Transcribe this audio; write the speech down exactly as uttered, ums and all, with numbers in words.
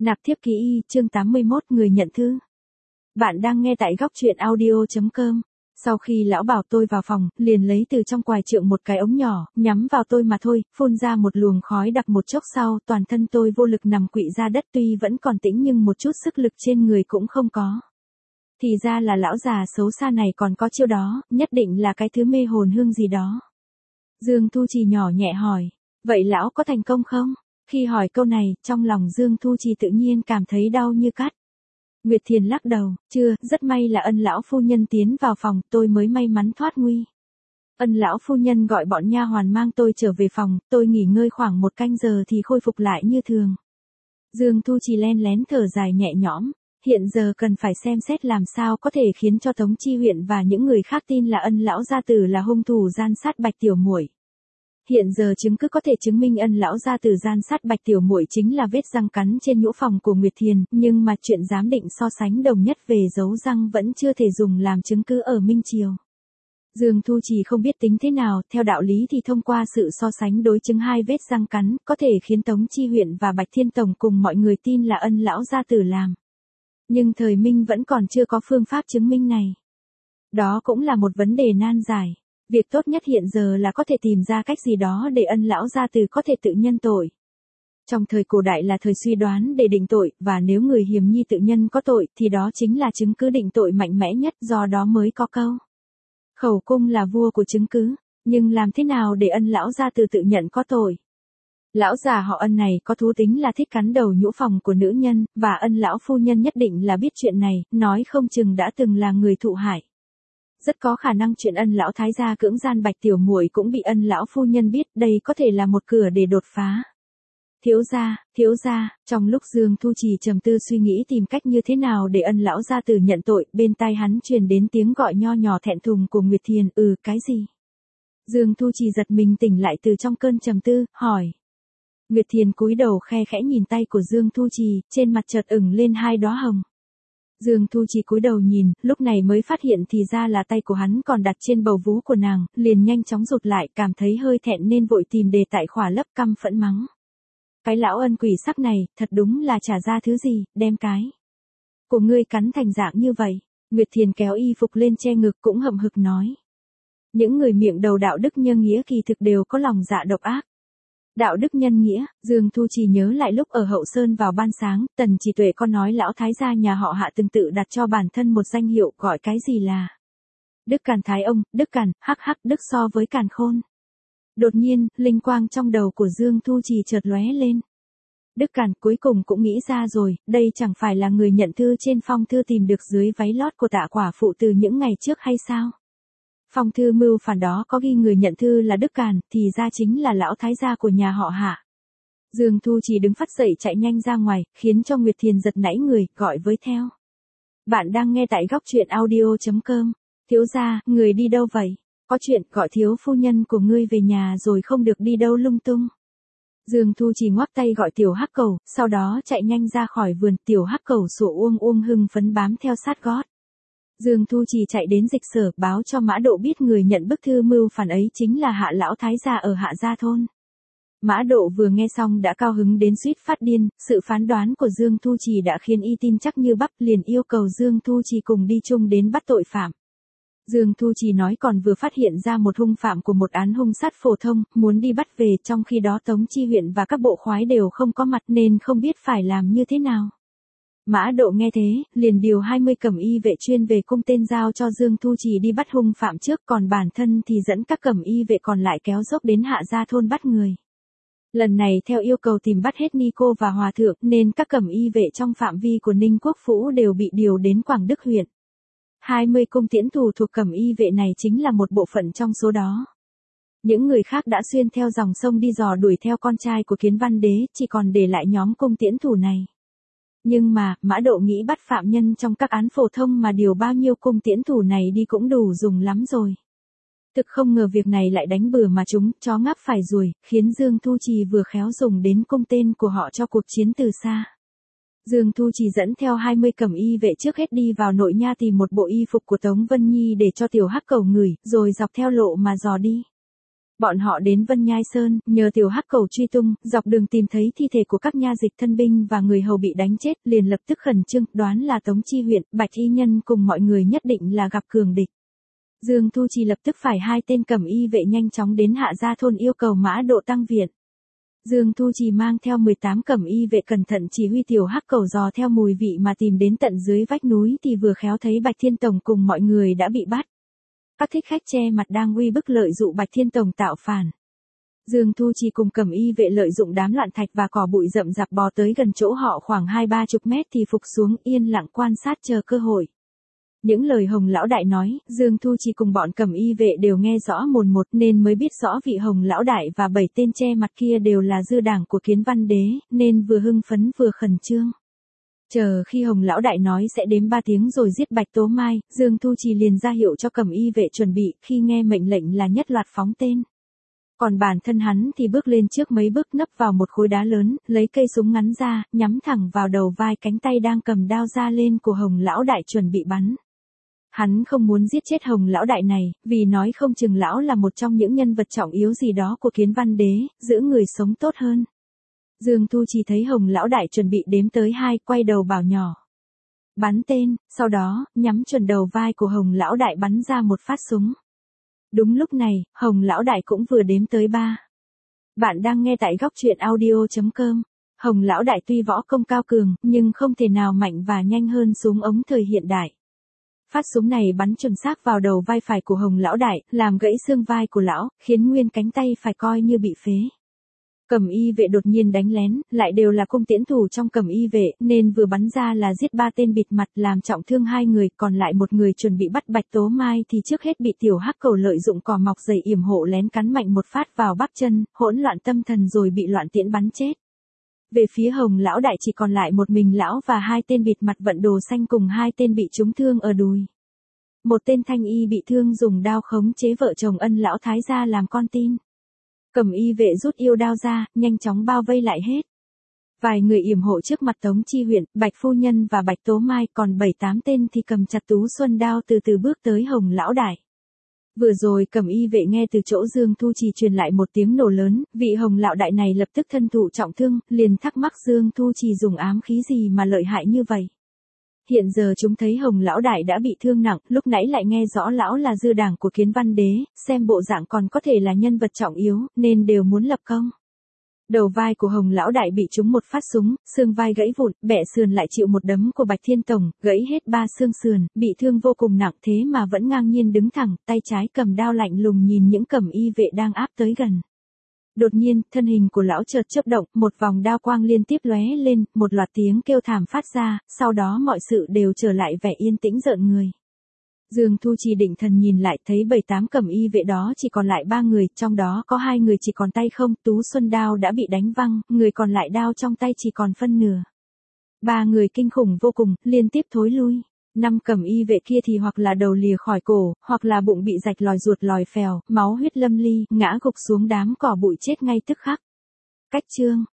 Nạp thiếp ký y, chương tám mươi mốt, người nhận thư. Bạn đang nghe tại góc truyện audio chấm com. Sau khi lão bảo tôi vào phòng, liền lấy từ trong quài trượng một cái ống nhỏ, nhắm vào tôi mà thôi, phun ra một luồng khói đặc. Một chốc sau, toàn thân tôi vô lực nằm quỵ ra đất, tuy vẫn còn tĩnh nhưng một chút sức lực trên người cũng không có. Thì ra là lão già xấu xa này còn có chiêu đó, nhất định là cái thứ mê hồn hương gì đó. Dương Thu Trì nhỏ nhẹ hỏi, vậy lão có thành công không? Khi hỏi câu này, trong lòng Dương Thu Trì tự nhiên cảm thấy đau như cắt. Nguyệt Thiền lắc đầu, chưa, rất may là Ân lão phu nhân tiến vào phòng, tôi mới may mắn thoát nguy. Ân lão phu nhân gọi bọn nha hoàn mang tôi trở về phòng, tôi nghỉ ngơi khoảng một canh giờ thì khôi phục lại như thường. Dương Thu Trì len lén thở dài nhẹ nhõm, hiện giờ cần phải xem xét làm sao có thể khiến cho Tống Chi huyện và những người khác tin là Ân lão gia tử là hung thủ gian sát Bạch tiểu muội. Hiện giờ chứng cứ có thể chứng minh Ân lão gia tử gian sát Bạch tiểu muội chính là vết răng cắn trên nhũ phòng của Nguyệt Thiền, nhưng mà chuyện giám định so sánh đồng nhất về dấu răng vẫn chưa thể dùng làm chứng cứ ở Minh Triều. Dương Thu Trì không biết tính thế nào, theo đạo lý thì thông qua sự so sánh đối chứng hai vết răng cắn, có thể khiến Tống Chi huyện và Bạch Thiên Tổng cùng mọi người tin là Ân lão gia tử làm. Nhưng thời Minh vẫn còn chưa có phương pháp chứng minh này. Đó cũng là một vấn đề nan giải. Việc tốt nhất hiện giờ là có thể tìm ra cách gì đó để Ân lão gia tử có thể tự nhân tội. Trong thời cổ đại là thời suy đoán để định tội, và nếu người hiềm nghi tự nhân có tội thì đó chính là chứng cứ định tội mạnh mẽ nhất, do đó mới có câu khẩu cung là vua của chứng cứ. Nhưng làm thế nào để Ân lão gia tử tự nhận có tội? Lão già họ Ân này có thú tính là thích cắn đầu nhũ phòng của nữ nhân, và Ân lão phu nhân nhất định là biết chuyện này, nói không chừng đã từng là người thụ hại. Rất có khả năng chuyện Ân lão thái gia cưỡng gian Bạch tiểu muội cũng bị Ân lão phu nhân biết, đây có thể là một cửa để đột phá. Thiếu gia, thiếu gia, trong lúc Dương Thu Trì trầm tư suy nghĩ tìm cách như thế nào để Ân lão gia tử nhận tội, bên tai hắn truyền đến tiếng gọi nho nhỏ thẹn thùng của Nguyệt Thiền, ừ, cái gì? Dương Thu Trì giật mình tỉnh lại từ trong cơn trầm tư, hỏi. Nguyệt Thiền cúi đầu khe khẽ nhìn tay của Dương Thu Trì, trên mặt chợt ửng lên hai đóa hồng. Dương Thu Trì cúi đầu nhìn, lúc này mới phát hiện thì ra là tay của hắn còn đặt trên bầu vú của nàng, liền nhanh chóng rụt lại, cảm thấy hơi thẹn nên vội tìm đề tài khỏa lấp, căm phẫn mắng. Cái lão Ân quỷ sắc này, thật đúng là trả ra thứ gì, đem cái của ngươi cắn thành dạng như vậy. Nguyệt Thiền kéo y phục lên che ngực cũng hậm hực nói. Những người miệng đầu đạo đức nhân nghĩa kỳ thực đều có lòng dạ độc ác. Đạo đức nhân nghĩa, Dương Thu Trì nhớ lại lúc ở Hậu Sơn vào ban sáng, Tần Chỉ Tuệ có nói lão thái gia nhà họ Hạ từng tự đặt cho bản thân một danh hiệu, gọi cái gì là Đức Càn Thái Ông, Đức Càn, hắc hắc, Đức so với Càn Khôn. Đột nhiên, linh quang trong đầu của Dương Thu Trì chợt lóe lên. Đức Càn cuối cùng cũng nghĩ ra rồi, đây chẳng phải là người nhận thư trên phong thư tìm được dưới váy lót của Tạ quả phụ từ những ngày trước hay sao? Phong thư mưu phản đó có ghi người nhận thư là Đức Càn, thì ra chính là lão thái gia của nhà họ Hạ. Dương Thu Trì đứng phắt dậy chạy nhanh ra ngoài, khiến cho Nguyệt Thiền giật nảy người, gọi với theo. Bạn đang nghe tại góc truyện audio chấm com. Thiếu gia, người đi đâu vậy? Có chuyện, gọi thiếu phu nhân của ngươi về nhà rồi không được đi đâu lung tung. Dương Thu Trì ngoắc tay gọi Tiểu Hắc Cầu, sau đó chạy nhanh ra khỏi vườn. Tiểu Hắc Cầu sủa uông uông hưng phấn bám theo sát gót. Dương Thu Trì chạy đến dịch sở, báo cho Mã Độ biết người nhận bức thư mưu phản ấy chính là Hạ lão thái gia ở Hạ gia thôn. Mã Độ vừa nghe xong đã cao hứng đến suýt phát điên, sự phán đoán của Dương Thu Trì đã khiến y tin chắc như bắp, liền yêu cầu Dương Thu Trì cùng đi chung đến bắt tội phạm. Dương Thu Trì nói còn vừa phát hiện ra một hung phạm của một án hung sát phổ thông, muốn đi bắt về, trong khi đó Tống Chi huyện và các bộ khoái đều không có mặt nên không biết phải làm như thế nào. Mã Độ nghe thế, liền điều hai mươi cẩm y vệ chuyên về cung tên giao cho Dương Thu Trì đi bắt hung phạm trước, còn bản thân thì dẫn các cẩm y vệ còn lại kéo dốc đến Hạ gia thôn bắt người. Lần này theo yêu cầu tìm bắt hết ni cô và hòa thượng, nên các cẩm y vệ trong phạm vi của Ninh Quốc Phủ đều bị điều đến Quảng Đức huyện. hai mươi cung tiễn thủ thuộc cẩm y vệ này chính là một bộ phận trong số đó. Những người khác đã xuyên theo dòng sông đi dò đuổi theo con trai của Kiến Văn Đế, chỉ còn để lại nhóm cung tiễn thủ này. Nhưng mà, Mã Độ nghĩ bắt phạm nhân trong các án phổ thông mà điều bao nhiêu cung tiễn thủ này đi cũng đủ dùng lắm rồi. Thực không ngờ việc này lại đánh bừa mà chúng, chó ngáp phải ruồi, khiến Dương Thu Trì vừa khéo dùng đến cung tên của họ cho cuộc chiến từ xa. Dương Thu Trì dẫn theo hai mươi cẩm y vệ trước hết đi vào nội nha tìm một bộ y phục của Tống Vân Nhi để cho Tiểu Hắc Cầu ngửi, rồi dọc theo lộ mà dò đi. Bọn họ đến Vân Nhai Sơn, nhờ tiểu hắc cầu truy tung, dọc đường tìm thấy thi thể của các nha dịch thân binh và người hầu bị đánh chết, liền lập tức khẩn trương, đoán là Tống Chi huyện, Bạch Y Nhân cùng mọi người nhất định là gặp cường địch. Dương Thu Trì lập tức phải hai tên cẩm y vệ nhanh chóng đến Hạ Gia thôn yêu cầu mã độ tăng viện. Dương Thu Trì mang theo mười tám cẩm y vệ cẩn thận chỉ huy tiểu hắc cầu dò theo mùi vị mà tìm đến tận dưới vách núi thì vừa khéo thấy Bạch Thiên Tổng cùng mọi người đã bị bắt. Các thích khách che mặt đang uy bức lợi dụ Bạch Thiên Tổng tạo phản. Dương Thu Trì cùng cẩm y vệ lợi dụng đám loạn thạch và cỏ bụi rậm rạp bò tới gần chỗ họ khoảng hai ba chục mét thì phục xuống yên lặng quan sát chờ cơ hội. Những lời Hồng lão đại nói, Dương Thu Trì cùng bọn cẩm y vệ đều nghe rõ mồn một nên mới biết rõ vị Hồng lão đại và bảy tên che mặt kia đều là dư đảng của Kiến Văn Đế, nên vừa hưng phấn vừa khẩn trương. Chờ khi Hồng lão đại nói sẽ đếm ba tiếng rồi giết Bạch Tố Mai, Dương Thu Trì liền ra hiệu cho cẩm y vệ chuẩn bị, khi nghe mệnh lệnh là nhất loạt phóng tên. Còn bản thân hắn thì bước lên trước mấy bước nấp vào một khối đá lớn, lấy cây súng ngắn ra, nhắm thẳng vào đầu vai cánh tay đang cầm đao ra lên của Hồng lão đại chuẩn bị bắn. Hắn không muốn giết chết Hồng lão đại này, vì nói không chừng lão là một trong những nhân vật trọng yếu gì đó của Kiến Văn Đế, giữ người sống tốt hơn. Dương Thu Trì thấy Hồng lão đại chuẩn bị đếm tới hai, quay đầu bảo nhỏ. Bắn tên, sau đó, nhắm chuẩn đầu vai của Hồng lão đại bắn ra một phát súng. Đúng lúc này, Hồng lão đại cũng vừa đếm tới ba. Bạn đang nghe tại góc truyện audio chấm com. Hồng lão đại tuy võ công cao cường, nhưng không thể nào mạnh và nhanh hơn súng ống thời hiện đại. Phát súng này bắn chuẩn xác vào đầu vai phải của Hồng lão đại, làm gãy xương vai của lão, khiến nguyên cánh tay phải coi như bị phế. Cẩm y vệ đột nhiên đánh lén, lại đều là cung tiễn thủ trong cẩm y vệ, nên vừa bắn ra là giết ba tên bịt mặt làm trọng thương hai người, còn lại một người chuẩn bị bắt Bạch Tố Mai thì trước hết bị tiểu hắc cầu lợi dụng cỏ mọc dày yểm hộ lén cắn mạnh một phát vào bắp chân, hỗn loạn tâm thần rồi bị loạn tiễn bắn chết. Về phía Hồng lão đại chỉ còn lại một mình lão và hai tên bịt mặt vận đồ xanh cùng hai tên bị trúng thương ở đùi. Một tên thanh y bị thương dùng đao khống chế vợ chồng Ân lão thái gia làm con tin. Cẩm y vệ rút yêu đao ra, nhanh chóng bao vây lại hết. Vài người yểm hộ trước mặt Tống Chi huyện, Bạch Phu Nhân và Bạch Tố Mai, còn bảy tám tên thì cầm chặt Tú Xuân đao từ từ bước tới Hồng lão đại. Vừa rồi cẩm y vệ nghe từ chỗ Dương Thu Trì truyền lại một tiếng nổ lớn, vị Hồng lão đại này lập tức thân thụ trọng thương, liền thắc mắc Dương Thu Trì dùng ám khí gì mà lợi hại như vậy. Hiện giờ chúng thấy Hồng lão đại đã bị thương nặng, lúc nãy lại nghe rõ lão là dư đảng của Kiến Văn Đế, xem bộ dạng còn có thể là nhân vật trọng yếu, nên đều muốn lập công. Đầu vai của Hồng lão đại bị trúng một phát súng, xương vai gãy vụn, bẻ sườn lại chịu một đấm của Bạch Thiên Tổng, gãy hết ba xương sườn, bị thương vô cùng nặng thế mà vẫn ngang nhiên đứng thẳng, tay trái cầm đao lạnh lùng nhìn những cẩm y vệ đang áp tới gần. Đột nhiên, thân hình của lão chợt chớp động, một vòng đao quang liên tiếp lóe lên, một loạt tiếng kêu thảm phát ra, sau đó mọi sự đều trở lại vẻ yên tĩnh rợn người. Dương Thu Trì định thần nhìn lại thấy bảy tám cẩm y vệ đó chỉ còn lại ba người, trong đó có hai người chỉ còn tay không, Tú Xuân đao đã bị đánh văng, người còn lại đao trong tay chỉ còn phân nửa. Ba người kinh khủng vô cùng, liên tiếp thối lui. Năm cẩm y vệ kia thì hoặc là đầu lìa khỏi cổ, hoặc là bụng bị rạch lòi ruột lòi phèo, máu huyết lâm ly, ngã gục xuống đám cỏ bụi chết ngay tức khắc. Cách chương